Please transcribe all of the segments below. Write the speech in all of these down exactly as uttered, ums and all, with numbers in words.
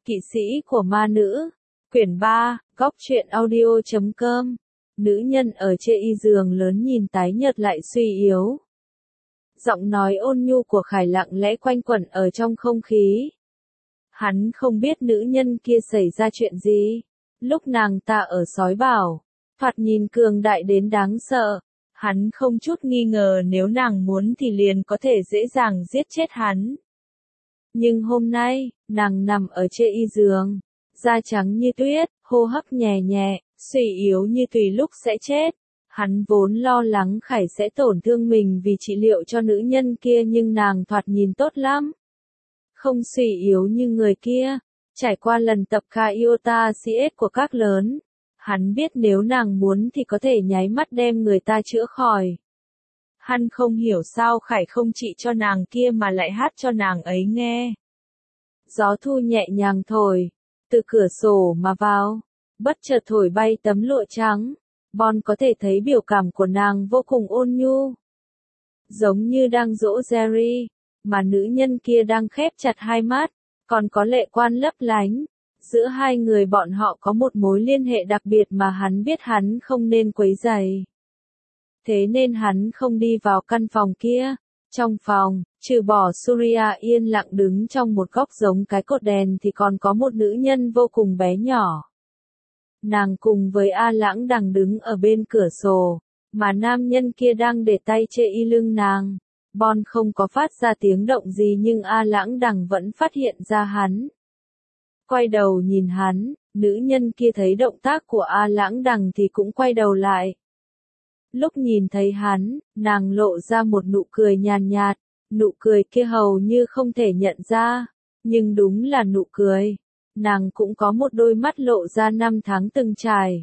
Kỵ sĩ của ma nữ. Quyển ba, góc truyện audio chấm com. Nữ nhân ở trên y giường lớn nhìn tái nhợt lại suy yếu. Giọng nói ôn nhu của Khải lặng lẽ quanh quẩn ở trong không khí. Hắn không biết nữ nhân kia xảy ra chuyện gì. Lúc nàng ta ở sói bảo, thoạt nhìn cường đại đến đáng sợ. Hắn không chút nghi ngờ nếu nàng muốn thì liền có thể dễ dàng giết chết hắn. Nhưng hôm nay, nàng nằm ở trên y giường, da trắng như tuyết, hô hấp nhẹ nhẹ, suy yếu như tùy lúc sẽ chết. Hắn vốn lo lắng Khải sẽ tổn thương mình vì trị liệu cho nữ nhân kia nhưng nàng thoạt nhìn tốt lắm. Không suy yếu như người kia. Trải qua lần tập Kaiota xê ét của các lớn, hắn biết nếu nàng muốn thì có thể nháy mắt đem người ta chữa khỏi. Hắn không hiểu sao Khải không trị cho nàng kia mà lại hát cho nàng ấy nghe. Gió thu nhẹ nhàng thổi, từ cửa sổ mà vào, bất chợt thổi bay tấm lụa trắng. Bon có thể thấy biểu cảm của nàng vô cùng ôn nhu. Giống như đang dỗ Jerry, mà nữ nhân kia đang khép chặt hai mắt, còn có lệ quan lấp lánh. Giữa hai người bọn họ có một mối liên hệ đặc biệt mà hắn biết hắn không nên quấy rầy. Thế nên hắn không đi vào căn phòng kia. Trong phòng, trừ bỏ Surya yên lặng đứng trong một góc giống cái cột đèn thì còn có một nữ nhân vô cùng bé nhỏ. Nàng cùng với A Lãng đang đứng ở bên cửa sổ, mà nam nhân kia đang để tay trên y lưng nàng. Bon không có phát ra tiếng động gì nhưng A Lãng đằng vẫn phát hiện ra hắn. Quay đầu nhìn hắn, nữ nhân kia thấy động tác của A Lãng đằng thì cũng quay đầu lại. Lúc nhìn thấy hắn, nàng lộ ra một nụ cười nhàn nhạt, nụ cười kia hầu như không thể nhận ra, nhưng đúng là nụ cười. Nàng cũng có một đôi mắt lộ ra năm tháng từng trải.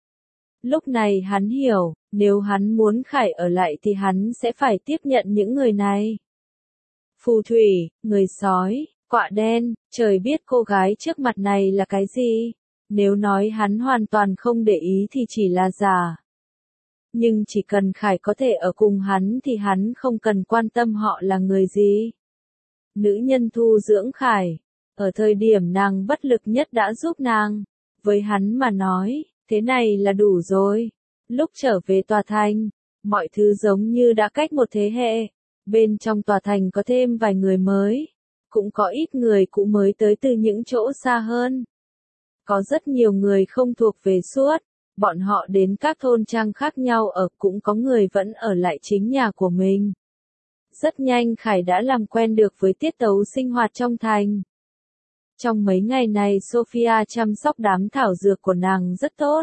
Lúc này hắn hiểu, nếu hắn muốn Khải ở lại thì hắn sẽ phải tiếp nhận những người này. Phù thủy, người sói, quạ đen, trời biết cô gái trước mặt này là cái gì. Nếu nói hắn hoàn toàn không để ý thì chỉ là giả. Nhưng chỉ cần Khải có thể ở cùng hắn thì hắn không cần quan tâm họ là người gì. Nữ nhân thu dưỡng Khải. Ở thời điểm nàng bất lực nhất đã giúp nàng. Với hắn mà nói, thế này là đủ rồi. Lúc trở về tòa thành, mọi thứ giống như đã cách một thế hệ. Bên trong tòa thành có thêm vài người mới. Cũng có ít người cũ mới tới từ những chỗ xa hơn. Có rất nhiều người không thuộc về suốt. Bọn họ đến các thôn trang khác nhau ở, cũng có người vẫn ở lại chính nhà của mình. Rất nhanh Khải đã làm quen được với tiết tấu sinh hoạt trong thành. Trong mấy ngày này Sophia chăm sóc đám thảo dược của nàng rất tốt.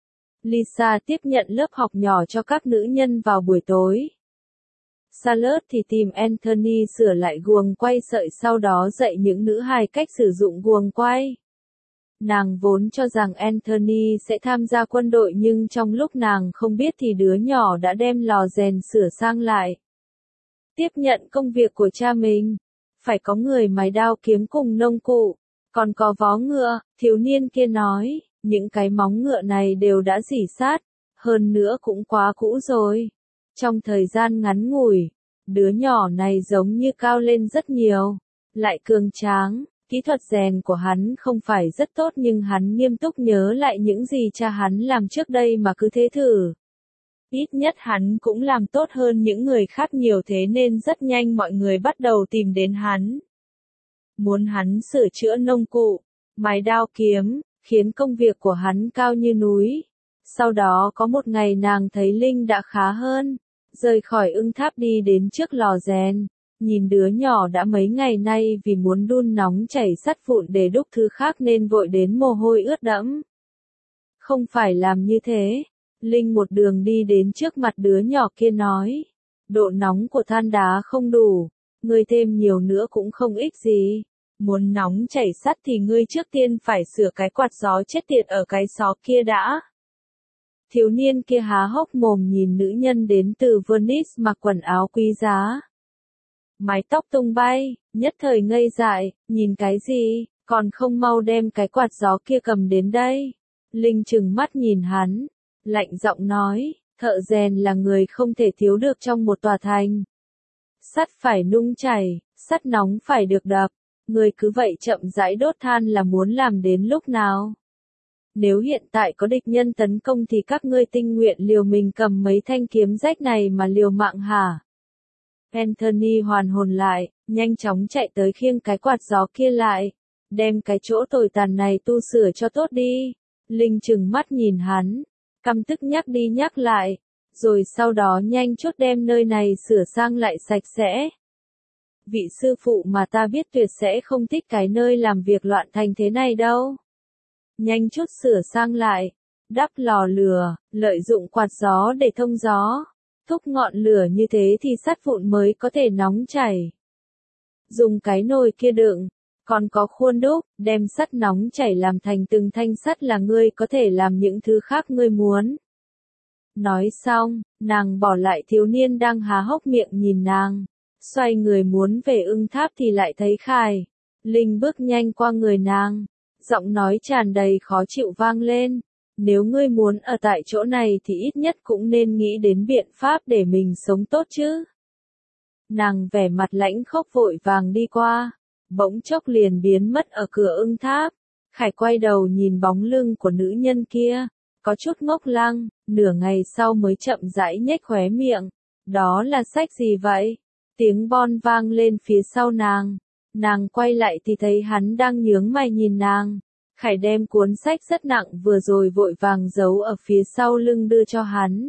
Lisa tiếp nhận lớp học nhỏ cho các nữ nhân vào buổi tối. Charlotte thì tìm Anthony sửa lại guồng quay sợi sau đó dạy những nữ hài cách sử dụng guồng quay. Nàng vốn cho rằng Anthony sẽ tham gia quân đội nhưng trong lúc nàng không biết thì đứa nhỏ đã đem lò rèn sửa sang lại. Tiếp nhận công việc của cha mình, phải có người mài đao kiếm cùng nông cụ, còn có vó ngựa, thiếu niên kia nói, những cái móng ngựa này đều đã rỉ sát, hơn nữa cũng quá cũ rồi. Trong thời gian ngắn ngủi, đứa nhỏ này giống như cao lên rất nhiều, lại cường tráng. Kỹ thuật rèn của hắn không phải rất tốt nhưng hắn nghiêm túc nhớ lại những gì cha hắn làm trước đây mà cứ thế thử. Ít nhất hắn cũng làm tốt hơn những người khác nhiều thế nên rất nhanh mọi người bắt đầu tìm đến hắn. Muốn hắn sửa chữa nông cụ, mài đao kiếm, khiến công việc của hắn cao như núi. Sau đó có một ngày nàng thấy Linh đã khá hơn, rời khỏi ưng tháp đi đến trước lò rèn. Nhìn đứa nhỏ đã mấy ngày nay vì muốn đun nóng chảy sắt vụn để đúc thứ khác nên vội đến mồ hôi ướt đẫm. Không phải làm như thế. Linh một đường đi đến trước mặt đứa nhỏ kia nói. Độ nóng của than đá không đủ. Ngươi thêm nhiều nữa cũng không ích gì. Muốn nóng chảy sắt thì ngươi trước tiên phải sửa cái quạt gió chết tiệt ở cái xó kia đã. Thiếu niên kia há hốc mồm nhìn nữ nhân đến từ Venice mặc quần áo quý giá. Mái tóc tung bay, nhất thời ngây dại, nhìn cái gì, còn không mau đem cái quạt gió kia cầm đến đây. Linh trừng mắt nhìn hắn, lạnh giọng nói, thợ rèn là người không thể thiếu được trong một tòa thành. Sắt phải nung chảy, sắt nóng phải được đập, người cứ vậy chậm rãi đốt than là muốn làm đến lúc nào? Nếu hiện tại có địch nhân tấn công thì các ngươi tinh nguyện liều mình cầm mấy thanh kiếm rách này mà liều mạng hả? Anthony hoàn hồn lại, nhanh chóng chạy tới khiêng cái quạt gió kia lại. Đem cái chỗ tồi tàn này tu sửa cho tốt đi. Linh trừng mắt nhìn hắn, căm tức nhắc đi nhắc lại, rồi sau đó nhanh chốt đem nơi này sửa sang lại sạch sẽ. Vị sư phụ mà ta biết tuyệt sẽ không thích cái nơi làm việc loạn thành thế này đâu. Nhanh chút sửa sang lại, đắp lò lửa, lợi dụng quạt gió để thông gió. Thúc ngọn lửa như thế thì sắt vụn mới có thể nóng chảy. Dùng cái nồi kia đựng, còn có khuôn đúc, đem sắt nóng chảy làm thành từng thanh sắt là ngươi có thể làm những thứ khác ngươi muốn. Nói xong, nàng bỏ lại thiếu niên đang há hốc miệng nhìn nàng. Xoay người muốn về ưng tháp thì lại thấy Khải. Linh bước nhanh qua người nàng. Giọng nói tràn đầy khó chịu vang lên. Nếu ngươi muốn ở tại chỗ này thì ít nhất cũng nên nghĩ đến biện pháp để mình sống tốt chứ. Nàng vẻ mặt lãnh khốc vội vàng đi qua. Bỗng chốc liền biến mất ở cửa ưng tháp. Khải quay đầu nhìn bóng lưng của nữ nhân kia. Có chút ngốc lăng, nửa ngày sau mới chậm rãi nhếch khóe miệng. Đó là sách gì vậy? Tiếng bon vang lên phía sau nàng. Nàng quay lại thì thấy hắn đang nhướng mày nhìn nàng. Khải đem cuốn sách rất nặng vừa rồi vội vàng giấu ở phía sau lưng đưa cho hắn.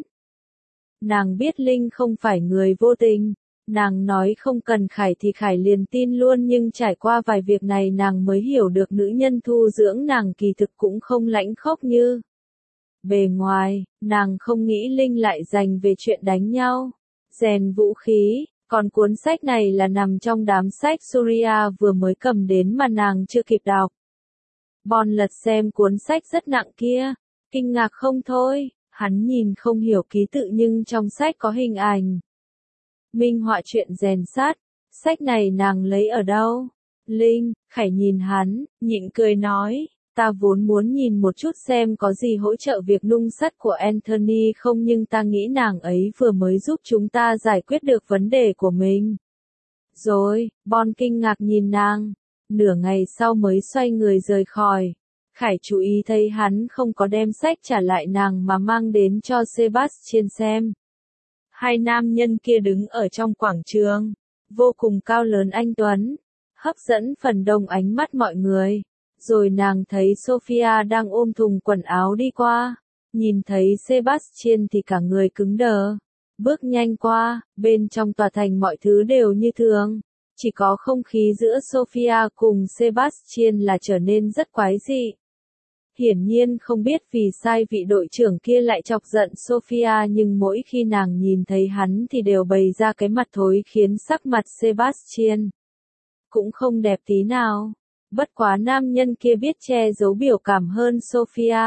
Nàng biết Linh không phải người vô tình. Nàng nói không cần Khải thì Khải liền tin luôn, nhưng trải qua vài việc này nàng mới hiểu được nữ nhân thu dưỡng nàng kỳ thực cũng không lãnh khốc như bề ngoài. Nàng không nghĩ Linh lại dành về chuyện đánh nhau, rèn vũ khí. Còn cuốn sách này là nằm trong đám sách Surya vừa mới cầm đến mà nàng chưa kịp đọc. Bon lật xem cuốn sách rất nặng kia, kinh ngạc không thôi. Hắn nhìn không hiểu ký tự nhưng trong sách có hình ảnh minh họa chuyện rèn sắt. Sách này nàng lấy ở đâu? Linh, Khải nhìn hắn, nhịn cười nói, ta vốn muốn nhìn một chút xem có gì hỗ trợ việc nung sắt của Anthony không, nhưng ta nghĩ nàng ấy vừa mới giúp chúng ta giải quyết được vấn đề của mình. Rồi, Bon kinh ngạc nhìn nàng, nửa ngày sau mới xoay người rời khỏi. Khải chú ý thấy hắn không có đem sách trả lại nàng mà mang đến cho Sebastian xem. Hai nam nhân kia đứng ở trong quảng trường, vô cùng cao lớn anh tuấn, hấp dẫn phần đông ánh mắt mọi người. Rồi nàng thấy Sophia đang ôm thùng quần áo đi qua, nhìn thấy Sebastian thì cả người cứng đờ. Bước nhanh qua, bên trong tòa thành mọi thứ đều như thường, chỉ có không khí giữa Sophia cùng Sebastian là trở nên rất quái dị. Hiển nhiên không biết vì sai vị đội trưởng kia lại chọc giận Sophia, nhưng mỗi khi nàng nhìn thấy hắn thì đều bày ra cái mặt thối khiến sắc mặt Sebastian cũng không đẹp tí nào. Bất quá nam nhân kia biết che giấu biểu cảm hơn Sophia.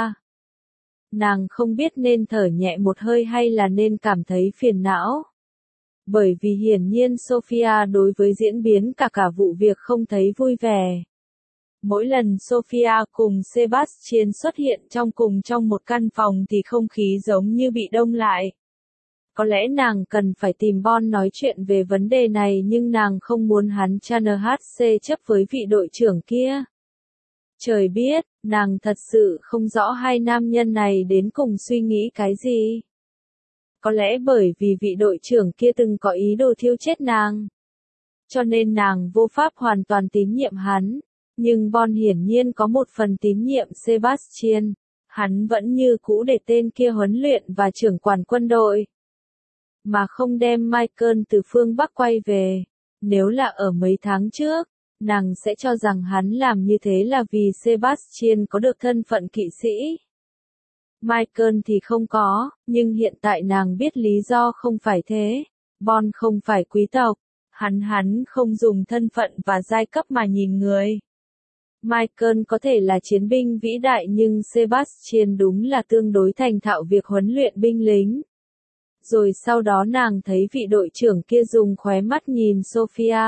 Nàng không biết nên thở nhẹ một hơi hay là nên cảm thấy phiền não. Bởi vì hiển nhiên Sophia đối với diễn biến cả cả vụ việc không thấy vui vẻ. Mỗi lần Sophia cùng Sebastian xuất hiện trong cùng trong một căn phòng thì không khí giống như bị đông lại. Có lẽ nàng cần phải tìm Bon nói chuyện về vấn đề này, nhưng nàng không muốn hắn Chanhc chấp với vị đội trưởng kia. Trời biết, nàng thật sự không rõ hai nam nhân này đến cùng suy nghĩ cái gì. Có lẽ bởi vì vị đội trưởng kia từng có ý đồ thiêu chết nàng, cho nên nàng vô pháp hoàn toàn tín nhiệm hắn. Nhưng Bon hiển nhiên có một phần tín nhiệm Sebastian. Hắn vẫn như cũ để tên kia huấn luyện và trưởng quản quân đội, mà không đem Michael từ phương Bắc quay về. Nếu là ở mấy tháng trước, nàng sẽ cho rằng hắn làm như thế là vì Sebastian có được thân phận kỵ sĩ. Michael thì không có, nhưng hiện tại nàng biết lý do không phải thế. Bon không phải quý tộc, hắn hắn không dùng thân phận và giai cấp mà nhìn người. Michael có thể là chiến binh vĩ đại nhưng Sebastian đúng là tương đối thành thạo việc huấn luyện binh lính. Rồi sau đó nàng thấy vị đội trưởng kia dùng khóe mắt nhìn Sophia.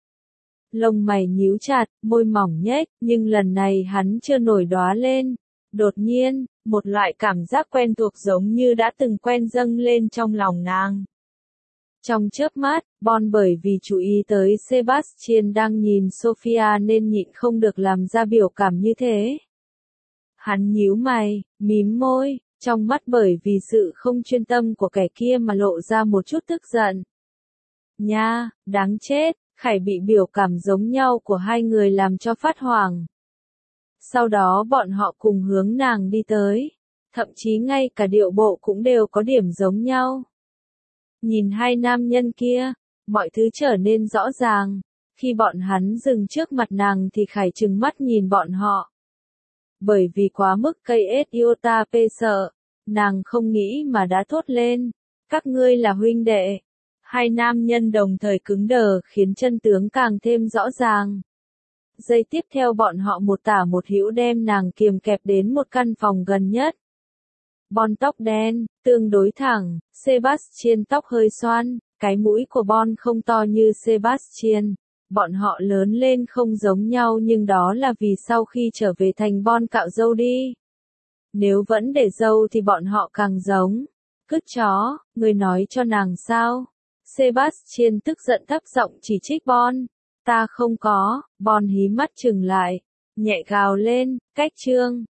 Lông mày nhíu chặt, môi mỏng nhếch, nhưng lần này hắn chưa nổi đóa lên. Đột nhiên, một loại cảm giác quen thuộc giống như đã từng quen dâng lên trong lòng nàng. Trong chớp mắt, Bon bởi vì chú ý tới Sebastian đang nhìn Sophia nên nhịn không được làm ra biểu cảm như thế. Hắn nhíu mày, mím môi, trong mắt bởi vì sự không chuyên tâm của kẻ kia mà lộ ra một chút tức giận. Nha, đáng chết, Khải bị biểu cảm giống nhau của hai người làm cho phát hoảng. Sau đó bọn họ cùng hướng nàng đi tới, thậm chí ngay cả điệu bộ cũng đều có điểm giống nhau. Nhìn hai nam nhân kia, mọi thứ trở nên rõ ràng. Khi bọn hắn dừng trước mặt nàng thì Khải trừng mắt nhìn bọn họ. Bởi vì quá mức cây ết iota pê sợ, nàng không nghĩ mà đã thốt lên. Các ngươi là huynh đệ. Hai nam nhân đồng thời cứng đờ khiến chân tướng càng thêm rõ ràng. Giây tiếp theo bọn họ một tả một hữu đem nàng kiềm kẹp đến một căn phòng gần nhất. Bon tóc đen, tương đối thẳng, Sebastian tóc hơi xoăn, cái mũi của Bon không to như Sebastian. Bọn họ lớn lên không giống nhau nhưng đó là vì sau khi trở về thành Bon cạo râu đi. Nếu vẫn để râu thì bọn họ càng giống. Cứt chó, người nói cho nàng sao? Sebastian tức giận thấp giọng chỉ trích Bon. Ta không có, Bon hí mắt chừng lại, nhẹ gào lên, cách trương.